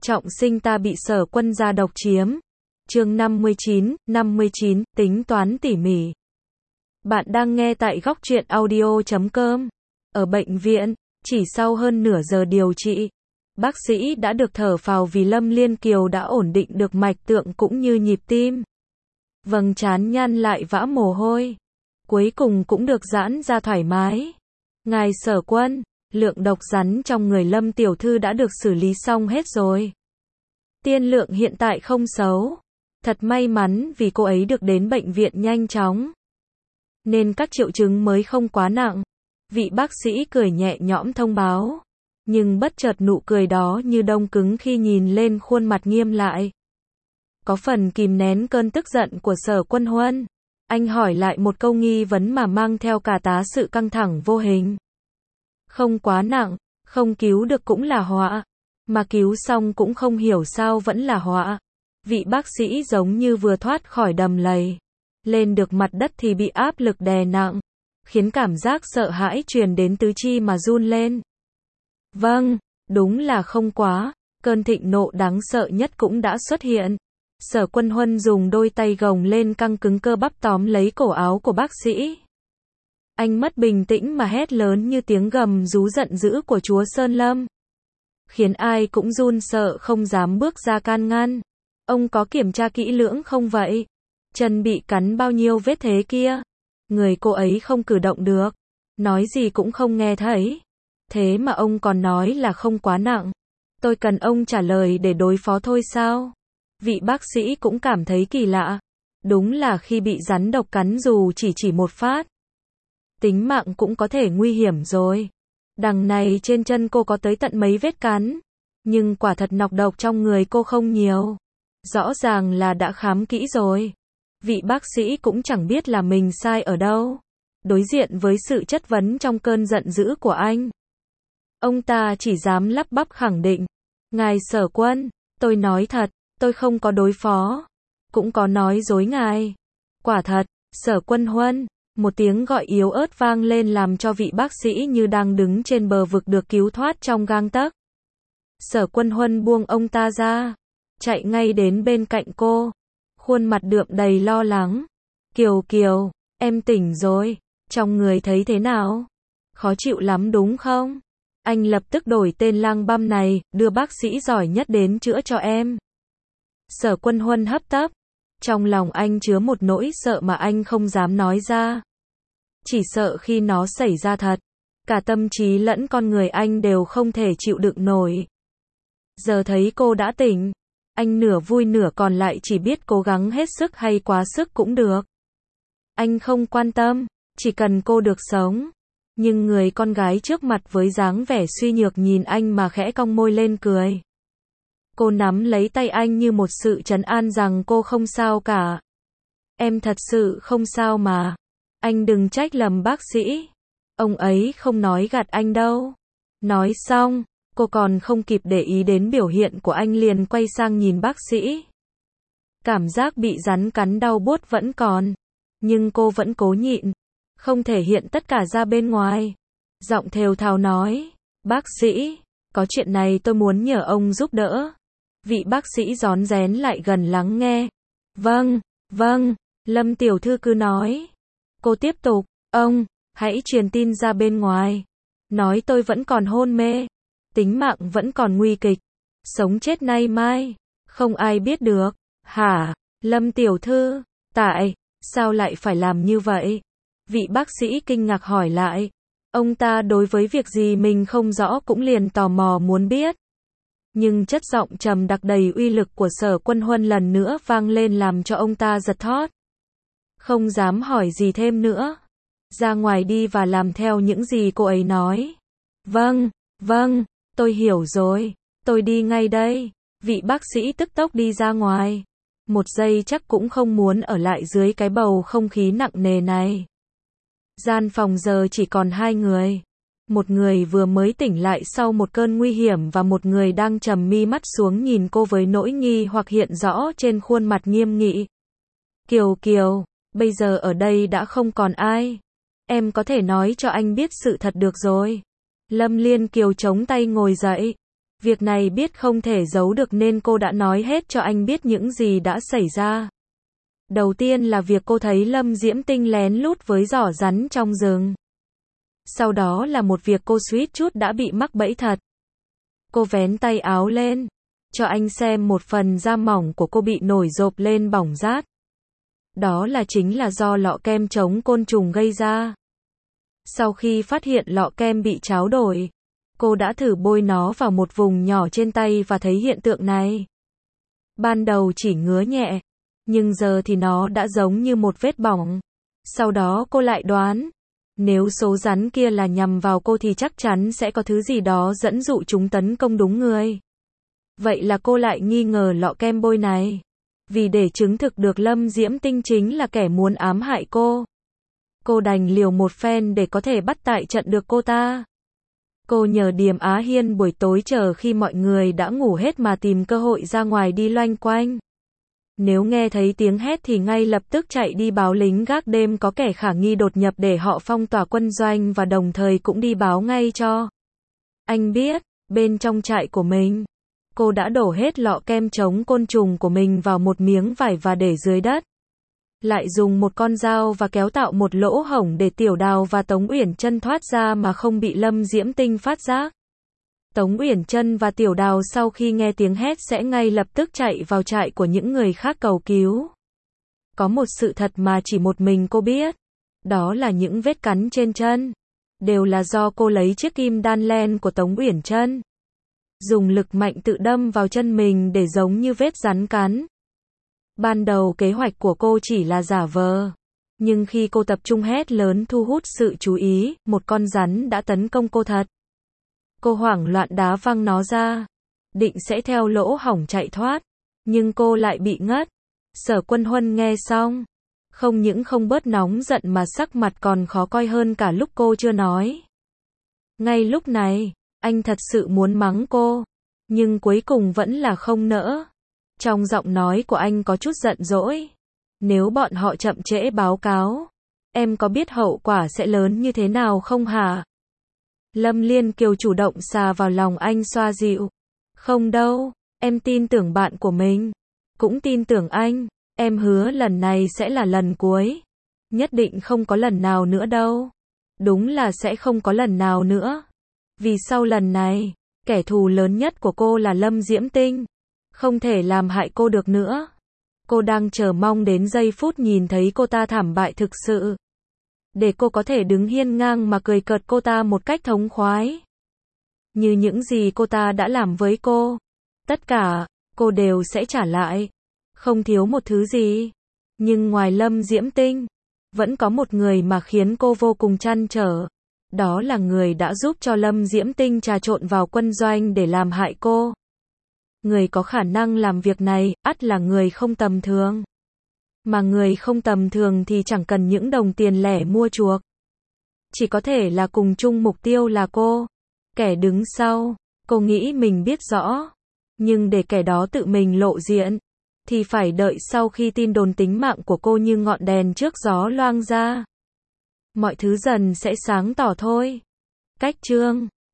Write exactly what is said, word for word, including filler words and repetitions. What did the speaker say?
Trọng sinh ta bị Sở Quân gia độc chiếm. Chương năm mươi chín, năm mươi chín, tính toán tỉ mỉ. Bạn đang nghe tại góc truyện audio chấm com. Ở bệnh viện, chỉ sau hơn nửa giờ điều trị, bác sĩ đã được thở phào vì Lâm Liên Kiều đã ổn định được mạch tượng cũng như nhịp tim. Vầng trán nhăn lại vã mồ hôi. Cuối cùng cũng được giãn ra thoải mái. Ngài Sở Quân, lượng độc rắn trong người Lâm tiểu thư đã được xử lý xong hết rồi. Tiên lượng hiện tại không xấu. Thật may mắn vì cô ấy được đến bệnh viện nhanh chóng, nên các triệu chứng mới không quá nặng. Vị bác sĩ cười nhẹ nhõm thông báo. Nhưng bất chợt nụ cười đó như đông cứng khi nhìn lên khuôn mặt nghiêm lại. Có phần kìm nén cơn tức giận của Sở Quân Huân. Anh hỏi lại một câu nghi vấn mà mang theo cả tá sự căng thẳng vô hình. Không quá nặng, không cứu được cũng là họa. Mà cứu xong cũng không hiểu sao vẫn là họa. Vị bác sĩ giống như vừa thoát khỏi đầm lầy. Lên được mặt đất thì bị áp lực đè nặng, khiến cảm giác sợ hãi truyền đến tứ chi mà run lên. Vâng, đúng là không quá. Cơn thịnh nộ đáng sợ nhất cũng đã xuất hiện. Sở Quân Huân dùng đôi tay gồng lên căng cứng cơ bắp tóm lấy cổ áo của bác sĩ. Anh mất bình tĩnh mà hét lớn như tiếng gầm rú giận dữ của chúa Sơn Lâm, khiến ai cũng run sợ không dám bước ra can ngăn. Ông có kiểm tra kỹ lưỡng không vậy? Chân bị cắn bao nhiêu vết thế kia? Người cô ấy không cử động được, nói gì cũng không nghe thấy. Thế mà ông còn nói là không quá nặng. Tôi cần ông trả lời để đối phó thôi sao? Vị bác sĩ cũng cảm thấy kỳ lạ. Đúng là khi bị rắn độc cắn dù chỉ chỉ một phát, tính mạng cũng có thể nguy hiểm rồi. Đằng này trên chân cô có tới tận mấy vết cắn. Nhưng quả thật nọc độc trong người cô không nhiều. Rõ ràng là đã khám kỹ rồi. Vị bác sĩ cũng chẳng biết là mình sai ở đâu. Đối diện với sự chất vấn trong cơn giận dữ của anh, ông ta chỉ dám lắp bắp khẳng định. Ngài Sở Quân, tôi nói thật, tôi không có đối phó, cũng có nói dối ngài. Quả thật, Sở Quân Huân, một tiếng gọi yếu ớt vang lên làm cho vị bác sĩ như đang đứng trên bờ vực được cứu thoát trong gang tấc. Sở Quân Huân buông ông ta ra, chạy ngay đến bên cạnh cô, khuôn mặt đượm đầy lo lắng. Kiều Kiều, em tỉnh rồi, trong người thấy thế nào? Khó chịu lắm đúng không? Anh lập tức đổi tên lang băm này, đưa bác sĩ giỏi nhất đến chữa cho em. Sở Quân Huân hấp tấp. Trong lòng anh chứa một nỗi sợ mà anh không dám nói ra. Chỉ sợ khi nó xảy ra thật, cả tâm trí lẫn con người anh đều không thể chịu đựng nổi. Giờ thấy cô đã tỉnh, anh nửa vui nửa còn lại chỉ biết cố gắng hết sức hay quá sức cũng được. Anh không quan tâm, chỉ cần cô được sống. Nhưng người con gái trước mặt với dáng vẻ suy nhược nhìn anh mà khẽ cong môi lên cười. Cô nắm lấy tay anh như một sự trấn an rằng cô không sao cả. Em thật sự không sao mà. Anh đừng trách lầm bác sĩ. Ông ấy không nói gạt anh đâu. Nói xong, cô còn không kịp để ý đến biểu hiện của anh liền quay sang nhìn bác sĩ. Cảm giác bị rắn cắn đau buốt vẫn còn. Nhưng cô vẫn cố nhịn, không thể hiện tất cả ra bên ngoài. Giọng thều thào nói, bác sĩ, có chuyện này tôi muốn nhờ ông giúp đỡ. Vị bác sĩ rón rén lại gần lắng nghe. Vâng, vâng, Lâm tiểu thư cứ nói. Cô tiếp tục, ông, hãy truyền tin ra bên ngoài. Nói tôi vẫn còn hôn mê. Tính mạng vẫn còn nguy kịch. Sống chết nay mai, không ai biết được. Hả, Lâm tiểu thư, tại, sao lại phải làm như vậy? Vị bác sĩ kinh ngạc hỏi lại. Ông ta đối với việc gì mình không rõ cũng liền tò mò muốn biết. Nhưng chất giọng trầm đặc đầy uy lực của Sở Quân Huân lần nữa vang lên làm cho ông ta giật thót. Không dám hỏi gì thêm nữa. Ra ngoài đi và làm theo những gì cô ấy nói. Vâng, vâng, tôi hiểu rồi. Tôi đi ngay đây. Vị bác sĩ tức tốc đi ra ngoài. Một giây chắc cũng không muốn ở lại dưới cái bầu không khí nặng nề này. Gian phòng giờ chỉ còn hai người. Một người vừa mới tỉnh lại sau một cơn nguy hiểm và một người đang trầm mi mắt xuống nhìn cô với nỗi nghi hoặc hiện rõ trên khuôn mặt nghiêm nghị. Kiều Kiều, bây giờ ở đây đã không còn ai. Em có thể nói cho anh biết sự thật được rồi. Lâm Liên Kiều chống tay ngồi dậy. Việc này biết không thể giấu được nên cô đã nói hết cho anh biết những gì đã xảy ra. Đầu tiên là việc cô thấy Lâm Diễm Tinh lén lút với giỏ rắn trong rừng. Sau đó là một việc cô suýt chút đã bị mắc bẫy thật. Cô vén tay áo lên, cho anh xem một phần da mỏng của cô bị nổi rộp lên bỏng rát. Đó là chính là do lọ kem chống côn trùng gây ra. Sau khi phát hiện lọ kem bị tráo đổi, cô đã thử bôi nó vào một vùng nhỏ trên tay và thấy hiện tượng này. Ban đầu chỉ ngứa nhẹ, nhưng giờ thì nó đã giống như một vết bỏng. Sau đó cô lại đoán, nếu số rắn kia là nhằm vào cô thì chắc chắn sẽ có thứ gì đó dẫn dụ chúng tấn công đúng người. Vậy là cô lại nghi ngờ lọ kem bôi này. Vì để chứng thực được Lâm Diễm Tinh chính là kẻ muốn ám hại cô, cô đành liều một phen để có thể bắt tại trận được cô ta. Cô nhờ Điềm Á Hiên buổi tối chờ khi mọi người đã ngủ hết mà tìm cơ hội ra ngoài đi loanh quanh. Nếu nghe thấy tiếng hét thì ngay lập tức chạy đi báo lính gác đêm có kẻ khả nghi đột nhập để họ phong tỏa quân doanh và đồng thời cũng đi báo ngay cho anh biết, bên trong trại của mình, cô đã đổ hết lọ kem chống côn trùng của mình vào một miếng vải và để dưới đất. Lại dùng một con dao và kéo tạo một lỗ hổng để Tiểu Đào và Tống Uyển Chân thoát ra mà không bị Lâm Diễm Tinh phát giác. Tống Uyển Chân và Tiểu Đào sau khi nghe tiếng hét sẽ ngay lập tức chạy vào trại của những người khác cầu cứu. Có một sự thật mà chỉ một mình cô biết, đó là những vết cắn trên chân đều là do cô lấy chiếc kim đan len của Tống Uyển Chân, dùng lực mạnh tự đâm vào chân mình để giống như vết rắn cắn. Ban đầu kế hoạch của cô chỉ là giả vờ, nhưng khi cô tập trung hét lớn thu hút sự chú ý, một con rắn đã tấn công cô thật. Cô hoảng loạn đá văng nó ra, định sẽ theo lỗ hổng chạy thoát, nhưng cô lại bị ngất. Sở Quân Huân nghe xong, không những không bớt nóng giận mà sắc mặt còn khó coi hơn cả lúc cô chưa nói. Ngay lúc này, anh thật sự muốn mắng cô, nhưng cuối cùng vẫn là không nỡ. Trong giọng nói của anh có chút giận dỗi. Nếu bọn họ chậm trễ báo cáo, em có biết hậu quả sẽ lớn như thế nào không hả? Lâm Liên Kiều chủ động xà vào lòng anh xoa dịu. Không đâu, em tin tưởng bạn của mình, cũng tin tưởng anh, em hứa lần này sẽ là lần cuối. Nhất định không có lần nào nữa đâu. Đúng là sẽ không có lần nào nữa. Vì sau lần này, kẻ thù lớn nhất của cô là Lâm Diễm Tinh, không thể làm hại cô được nữa. Cô đang chờ mong đến giây phút nhìn thấy cô ta thảm bại thực sự, để cô có thể đứng hiên ngang mà cười cợt cô ta một cách thống khoái. Như những gì cô ta đã làm với cô, tất cả, cô đều sẽ trả lại, không thiếu một thứ gì. Nhưng ngoài Lâm Diễm Tinh, vẫn có một người mà khiến cô vô cùng trăn trở. Đó là người đã giúp cho Lâm Diễm Tinh trà trộn vào quân doanh để làm hại cô. Người có khả năng làm việc này, ắt là người không tầm thường. Mà người không tầm thường thì chẳng cần những đồng tiền lẻ mua chuộc. Chỉ có thể là cùng chung mục tiêu là cô. Kẻ đứng sau, cô nghĩ mình biết rõ. Nhưng để kẻ đó tự mình lộ diện, thì phải đợi sau khi tin đồn tính mạng của cô như ngọn đèn trước gió loang ra. Mọi thứ dần sẽ sáng tỏ thôi. Cách chương